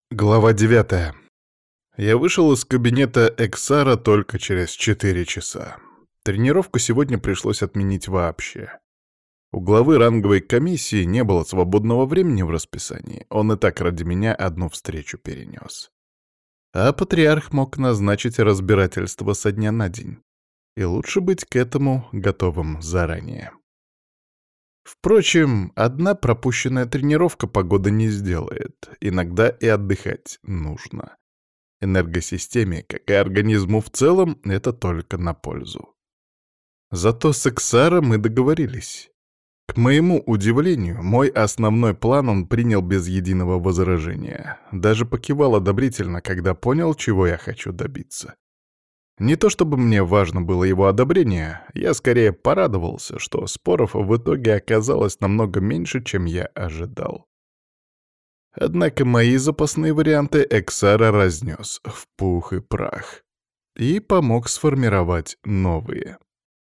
Глава 9. Я вышел из кабинета Эксара только через 4 часа. Тренировку сегодня пришлось отменить вообще. У главы ранговой комиссии не было свободного времени в расписании, он и так ради меня одну встречу перенес. А патриарх мог назначить разбирательство со дня на день. И лучше быть к этому готовым заранее. Впрочем, одна пропущенная тренировка погоды не сделает. Иногда и отдыхать нужно. Энергосистеме, как и организму в целом, это только на пользу. Зато с Эксаром мы договорились. К моему удивлению, мой основной план он принял без единого возражения. Даже покивал одобрительно, когда понял, чего я хочу добиться. Не то чтобы мне важно было его одобрение, я скорее порадовался, что споров в итоге оказалось намного меньше, чем я ожидал. Однако мои запасные варианты Эксара разнес в пух и прах и помог сформировать новые.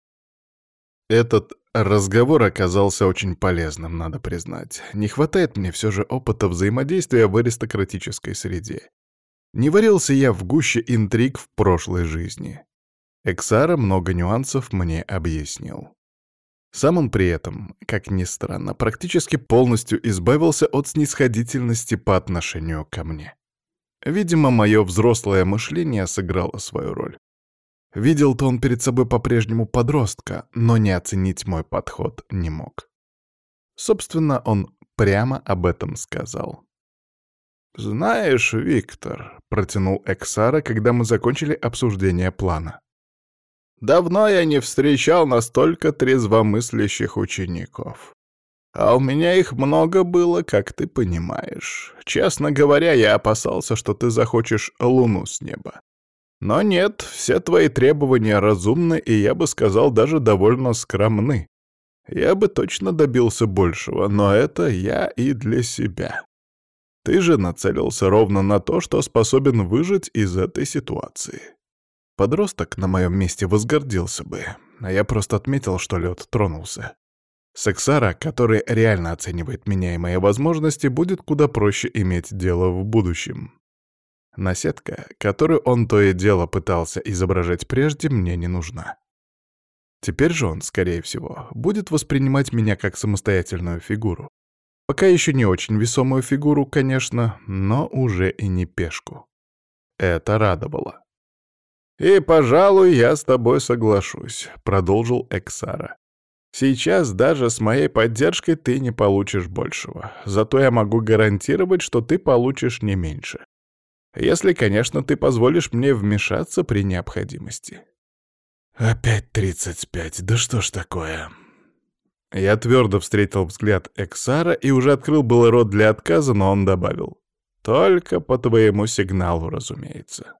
Этот разговор оказался очень полезным, надо признать. Не хватает мне все же опыта взаимодействия в аристократической среде. Не варился я в гуще интриг в прошлой жизни. Эксара много нюансов мне объяснил. Сам он при этом, как ни странно, практически полностью избавился от снисходительности по отношению ко мне. Видимо, мое взрослое мышление сыграло свою роль. Видел-то он перед собой по-прежнему подростка, но не оценить мой подход не мог. Собственно, он прямо об этом сказал. «Знаешь, Виктор», — протянул Эксара, когда мы закончили обсуждение плана, «давно я не встречал настолько трезвомыслящих учеников. А у меня их много было, как ты понимаешь. Честно говоря, я опасался, что ты захочешь луну с неба. Но нет, все твои требования разумны и, я бы сказал, даже довольно скромны. Я бы точно добился большего, но это я и для себя. Ты же нацелился ровно на то, что способен выжить из этой ситуации. Подросток на моем месте возгордился бы, а я просто отметил, что лед тронулся. Сексара, который реально оценивает меня и мои возможности, будет куда проще иметь дело в будущем. Наседка, которую он то и дело пытался изображать прежде, мне не нужна. Теперь же он, скорее всего, будет воспринимать меня как самостоятельную фигуру. Пока еще не очень весомую фигуру, конечно, но уже и не пешку. Это радовало. «И, пожалуй, я с тобой соглашусь», — продолжил Эксара. «Сейчас даже с моей поддержкой ты не получишь большего. Зато я могу гарантировать, что ты получишь не меньше. Если, конечно, ты позволишь мне вмешаться при необходимости». «Опять 35, да что ж такое?» Я твердо встретил взгляд Эксара и уже открыл был рот для отказа, но он добавил: «Только по твоему сигналу, разумеется».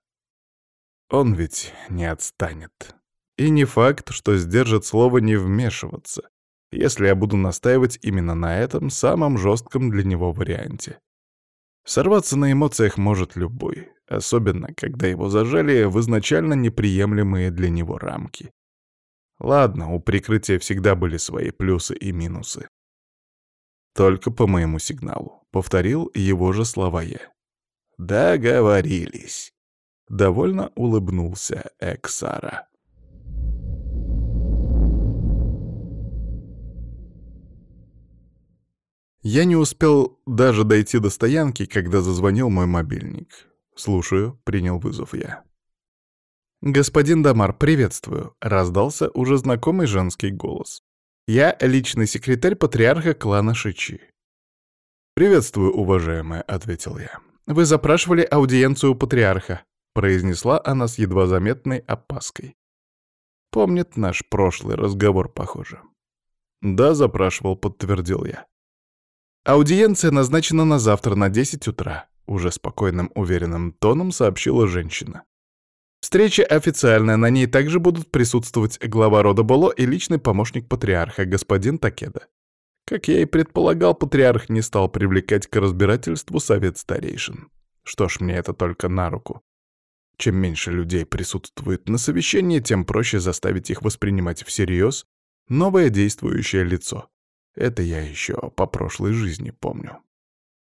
Он ведь не отстанет. И не факт, что сдержит слово не вмешиваться, если я буду настаивать именно на этом самом жестком для него варианте. Сорваться на эмоциях может любой, особенно когда его зажали в изначально неприемлемые для него рамки. Ладно, у прикрытия всегда были свои плюсы и минусы. Только по моему сигналу. Повторил его же слова я. Договорились. Довольно улыбнулся Эксара. Я не успел даже дойти до стоянки, когда зазвонил мой мобильник. «Слушаю», — принял вызов я. «Господин Дамар, приветствую», — раздался уже знакомый женский голос. «Я личный секретарь патриарха клана Шичи». «Приветствую, уважаемая», — ответил я. «Вы запрашивали аудиенцию у патриарха», — произнесла она с едва заметной опаской. Помнит наш прошлый разговор, похоже. «Да, запрашивал», — подтвердил я. «Аудиенция назначена на завтра на 10 утра», — уже спокойным, уверенным тоном сообщила женщина. «Встреча официальная, на ней также будут присутствовать глава рода Боло и личный помощник патриарха, господин Такеда». Как я и предполагал, патриарх не стал привлекать к разбирательству совет старейшин. Что ж, мне это только на руку. Чем меньше людей присутствует на совещании, тем проще заставить их воспринимать всерьез новое действующее лицо. Это я еще по прошлой жизни помню.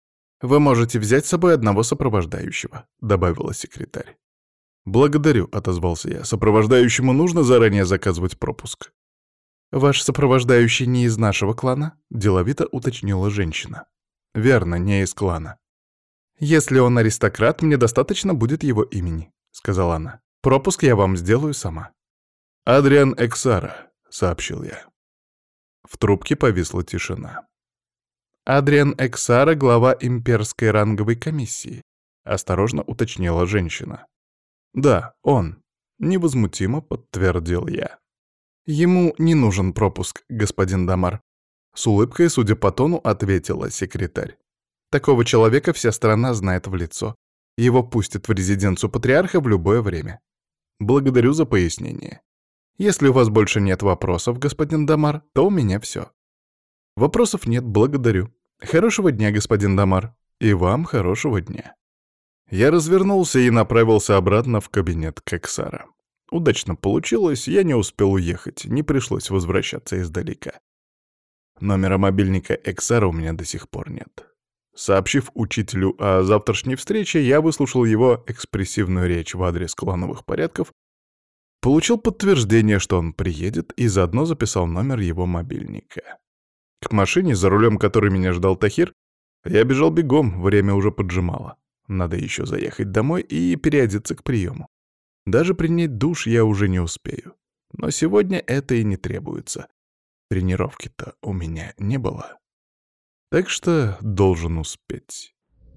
«Вы можете взять с собой одного сопровождающего», — добавила секретарь. «Благодарю», — отозвался я. «Сопровождающему нужно заранее заказывать пропуск». «Ваш сопровождающий не из нашего клана?» — деловито уточнила женщина. «Верно, не из клана». «Если он аристократ, мне достаточно будет его имени», — сказала она. «Пропуск я вам сделаю сама». «Адриан Эксара», — сообщил я. В трубке повисла тишина. «Адриан Эксара, глава имперской ранговой комиссии», — осторожно уточнила женщина. «Да, он», — невозмутимо подтвердил я. «Ему не нужен пропуск, господин Дамар», — с улыбкой, судя по тону, ответила секретарь. «Такого человека вся страна знает в лицо. Его пустят в резиденцию патриарха в любое время». «Благодарю за пояснение. Если у вас больше нет вопросов, господин Дамар, то у меня все». «Вопросов нет, благодарю. Хорошего дня, господин Дамар. И вам хорошего дня». Я развернулся и направился обратно в кабинет к Эксара. Удачно получилось, я не успел уехать, не пришлось возвращаться издалека. Номера мобильника Эксара у меня до сих пор нет. Сообщив учителю о завтрашней встрече, я выслушал его экспрессивную речь в адрес клановых порядков, получил подтверждение, что он приедет, и заодно записал номер его мобильника. К машине, за рулем которой меня ждал Тахир, я бежал бегом, время уже поджимало. Надо еще заехать домой и переодеться к приему. Даже принять душ я уже не успею. Но сегодня это и не требуется. Тренировки-то у меня не было. Так что должен успеть.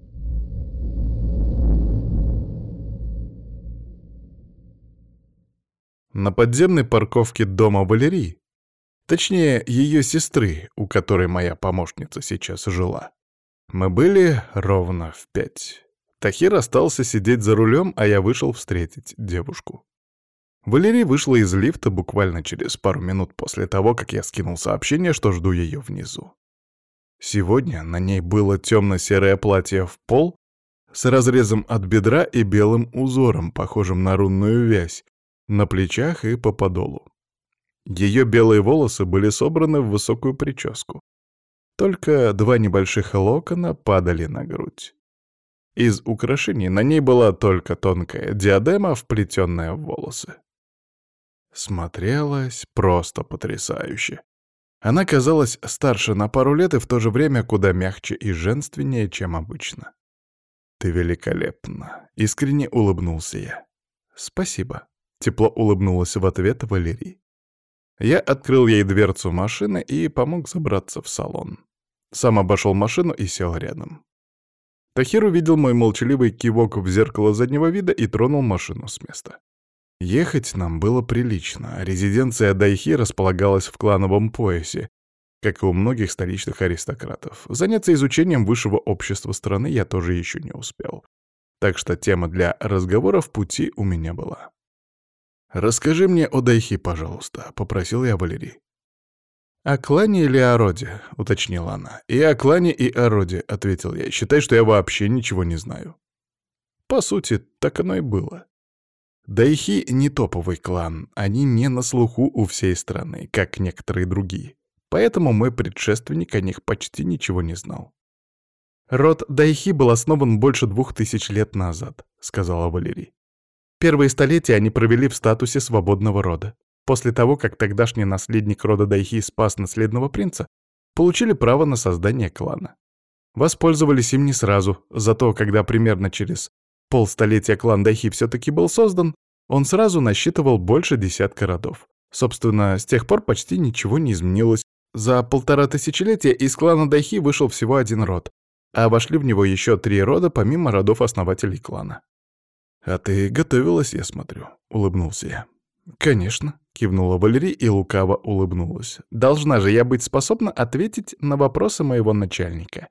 На подземной парковке дома Валерии, точнее, ее сестры, у которой моя помощница сейчас жила, мы были ровно в 5. Тахир остался сидеть за рулем, а я вышел встретить девушку. Валерия вышла из лифта буквально через пару минут после того, как я скинул сообщение, что жду ее внизу. Сегодня на ней было темно-серое платье в пол с разрезом от бедра и белым узором, похожим на рунную вязь, на плечах и по подолу. Ее белые волосы были собраны в высокую прическу. Только 2 небольших локона падали на грудь. Из украшений на ней была только тонкая диадема, вплетенная в волосы. Смотрелась просто потрясающе. Она казалась старше на пару лет и в то же время куда мягче и женственнее, чем обычно. «Ты великолепна», — искренне улыбнулся я. «Спасибо», — тепло улыбнулась в ответ Валерий. Я открыл ей дверцу машины и помог забраться в салон. Сам обошел машину и сел рядом. Тахир увидел мой молчаливый кивок в зеркало заднего вида и тронул машину с места. Ехать нам было прилично. Резиденция Дайхи располагалась в клановом поясе, как и у многих столичных аристократов. Заняться изучением высшего общества страны я тоже еще не успел. Так что тема для разговора в пути у меня была. «Расскажи мне о Дайхи, пожалуйста», — попросил я Валерий. «О клане или о роде?» — уточнила она. «И о клане, и о роде», — ответил я. «Считай, что я вообще ничего не знаю». По сути, так оно и было. Дайхи — не топовый клан, они не на слуху у всей страны, как некоторые другие. Поэтому мой предшественник о них почти ничего не знал. «Род Дайхи был основан больше 2000 лет назад», — сказала Валерий. «Первые столетия они провели в статусе свободного рода. После того, как тогдашний наследник рода Дайхи спас наследного принца, получили право на создание клана. Воспользовались им не сразу, зато когда примерно через полстолетия клан Дайхи все-таки был создан, он сразу насчитывал больше десятка родов. Собственно, с тех пор почти ничего не изменилось. За 1,5 тысячелетия из клана Дайхи вышел всего 1 род, а вошли в него еще 3 рода, помимо родов-основателей клана. «А ты готовилась, я смотрю», — улыбнулся я. «Конечно», — кивнула Валерий и лукаво улыбнулась. «Должна же я быть способна ответить на вопросы моего начальника».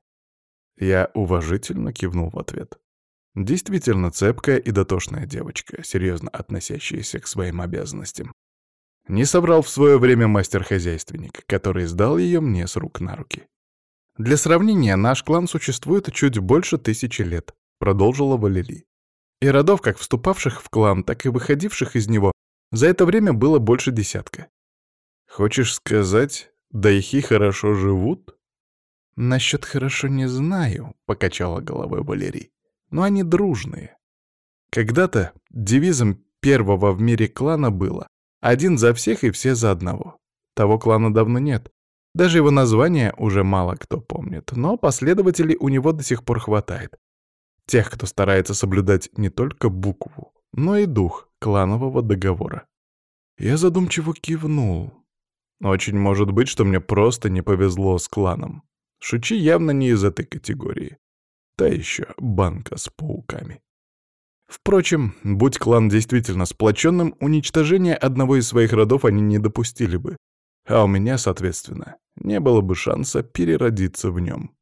Я уважительно кивнул в ответ. Действительно цепкая и дотошная девочка, серьезно относящаяся к своим обязанностям. Не соврал в свое время мастер-хозяйственник, который сдал ее мне с рук на руки. «Для сравнения, наш клан существует чуть больше 1000 лет», — продолжила Валерий. «И родов, как вступавших в клан, так и выходивших из него, за это время было больше 10. «Хочешь сказать, Дайхи хорошо живут?» «Насчет хорошо не знаю», — покачала головой Валерий. «Но они дружные. Когда-то девизом первого в мире клана было «один за всех и все за одного». Того клана давно нет. Даже его название уже мало кто помнит, но последователей у него до сих пор хватает. Тех, кто старается соблюдать не только букву, но и дух кланового договора. Я задумчиво кивнул. Очень может быть, что мне просто не повезло с кланом. Шучи явно не из этой категории. Та еще банка с пауками. Впрочем, будь клан действительно сплоченным, уничтожения одного из своих родов они не допустили бы. А у меня, соответственно, не было бы шанса переродиться в нем.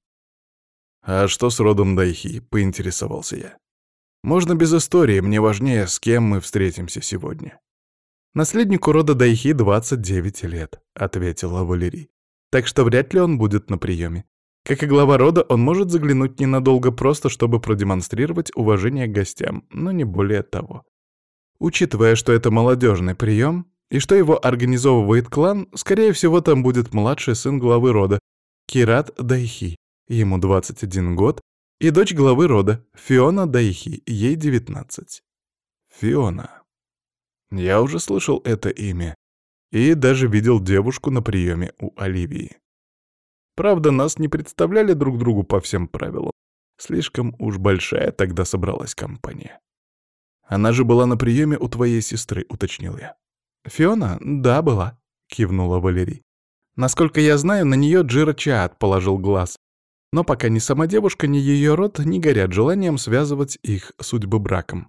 «А что с родом Дайхи?» — поинтересовался я. «Можно без истории, мне важнее, с кем мы встретимся сегодня». «Наследнику рода Дайхи 29 лет», — ответила Валерий. «Так что вряд ли он будет на приеме. Как и глава рода, он может заглянуть ненадолго просто, чтобы продемонстрировать уважение к гостям, но не более того. Учитывая, что это молодежный прием, и что его организовывает клан, скорее всего, там будет младший сын главы рода, Кират Дайхи, ему 21 год, и дочь главы рода, Фиона Дайхи, ей 19. Фиона. Я уже слышал это имя и даже видел девушку на приеме у Оливии. Правда, нас не представляли друг другу по всем правилам. Слишком уж большая тогда собралась компания. «Она же была на приеме у твоей сестры», — уточнил я. «Фиона? Да, была», — кивнула Валерий. «Насколько я знаю, на нее Джиро Чаат положил глаз. Но пока ни сама девушка, ни ее род не горят желанием связывать их судьбы браком.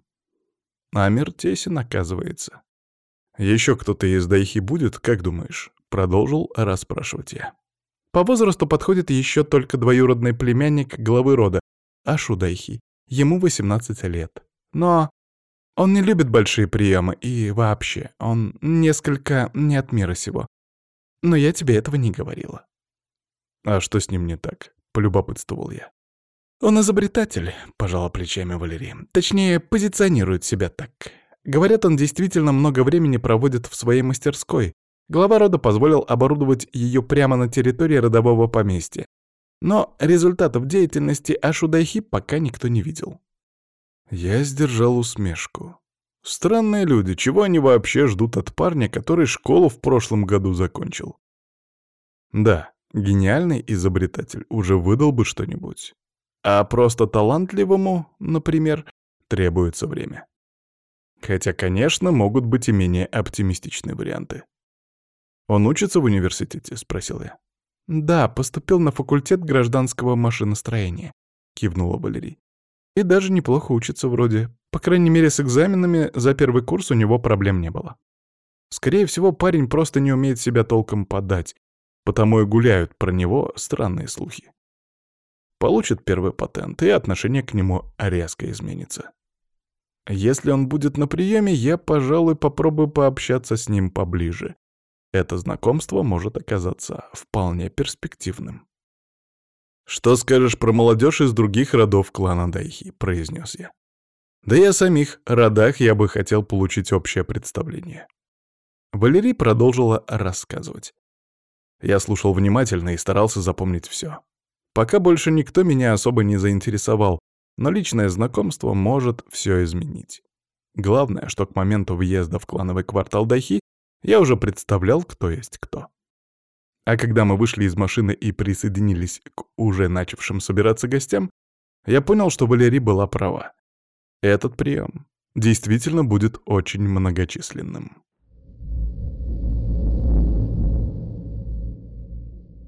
А мир тесен, оказывается. Еще кто-то из Дайхи будет, как думаешь?» — продолжил расспрашивать я. По возрасту подходит еще только двоюродный племянник главы рода, Ашу Дайхи. Ему 18 лет. Но он не любит большие приемы, и вообще, он несколько не от мира сего. Но я тебе этого не говорила. «А что с ним не так?» — полюбопытствовал я. «Он изобретатель», — пожала плечами Валерий. «Точнее, позиционирует себя так. Говорят, он действительно много времени проводит в своей мастерской. Глава рода позволил оборудовать ее прямо на территории родового поместья. Но результатов деятельности Ашу Дайхи пока никто не видел». Я сдержал усмешку. Странные люди, чего они вообще ждут от парня, который школу в прошлом году закончил? Да, гениальный изобретатель уже выдал бы что-нибудь. А просто талантливому, например, требуется время. Хотя, конечно, могут быть и менее оптимистичные варианты. «Он учится в университете?» — спросил я. «Да, поступил на факультет гражданского машиностроения», — кивнула Валерий. «И даже неплохо учится вроде. По крайней мере, с экзаменами за первый курс у него проблем не было. Скорее всего, парень просто не умеет себя толком подать, потому и гуляют про него странные слухи. Получит первый патент, и отношение к нему резко изменится. Если он будет на приеме, я, пожалуй, попробую пообщаться с ним поближе. Это знакомство может оказаться вполне перспективным». «Что скажешь про молодежь из других родов клана Дайхи?» — произнес я. «Да и о самих родах я бы хотел получить общее представление». Валерий продолжила рассказывать. Я слушал внимательно и старался запомнить все. Пока больше никто меня особо не заинтересовал, но личное знакомство может все изменить. Главное, что к моменту въезда в клановый квартал Дайхи я уже представлял, кто есть кто. А когда мы вышли из машины и присоединились к уже начавшим собираться гостям, я понял, что Валерий была права. Этот прием действительно будет очень многочисленным.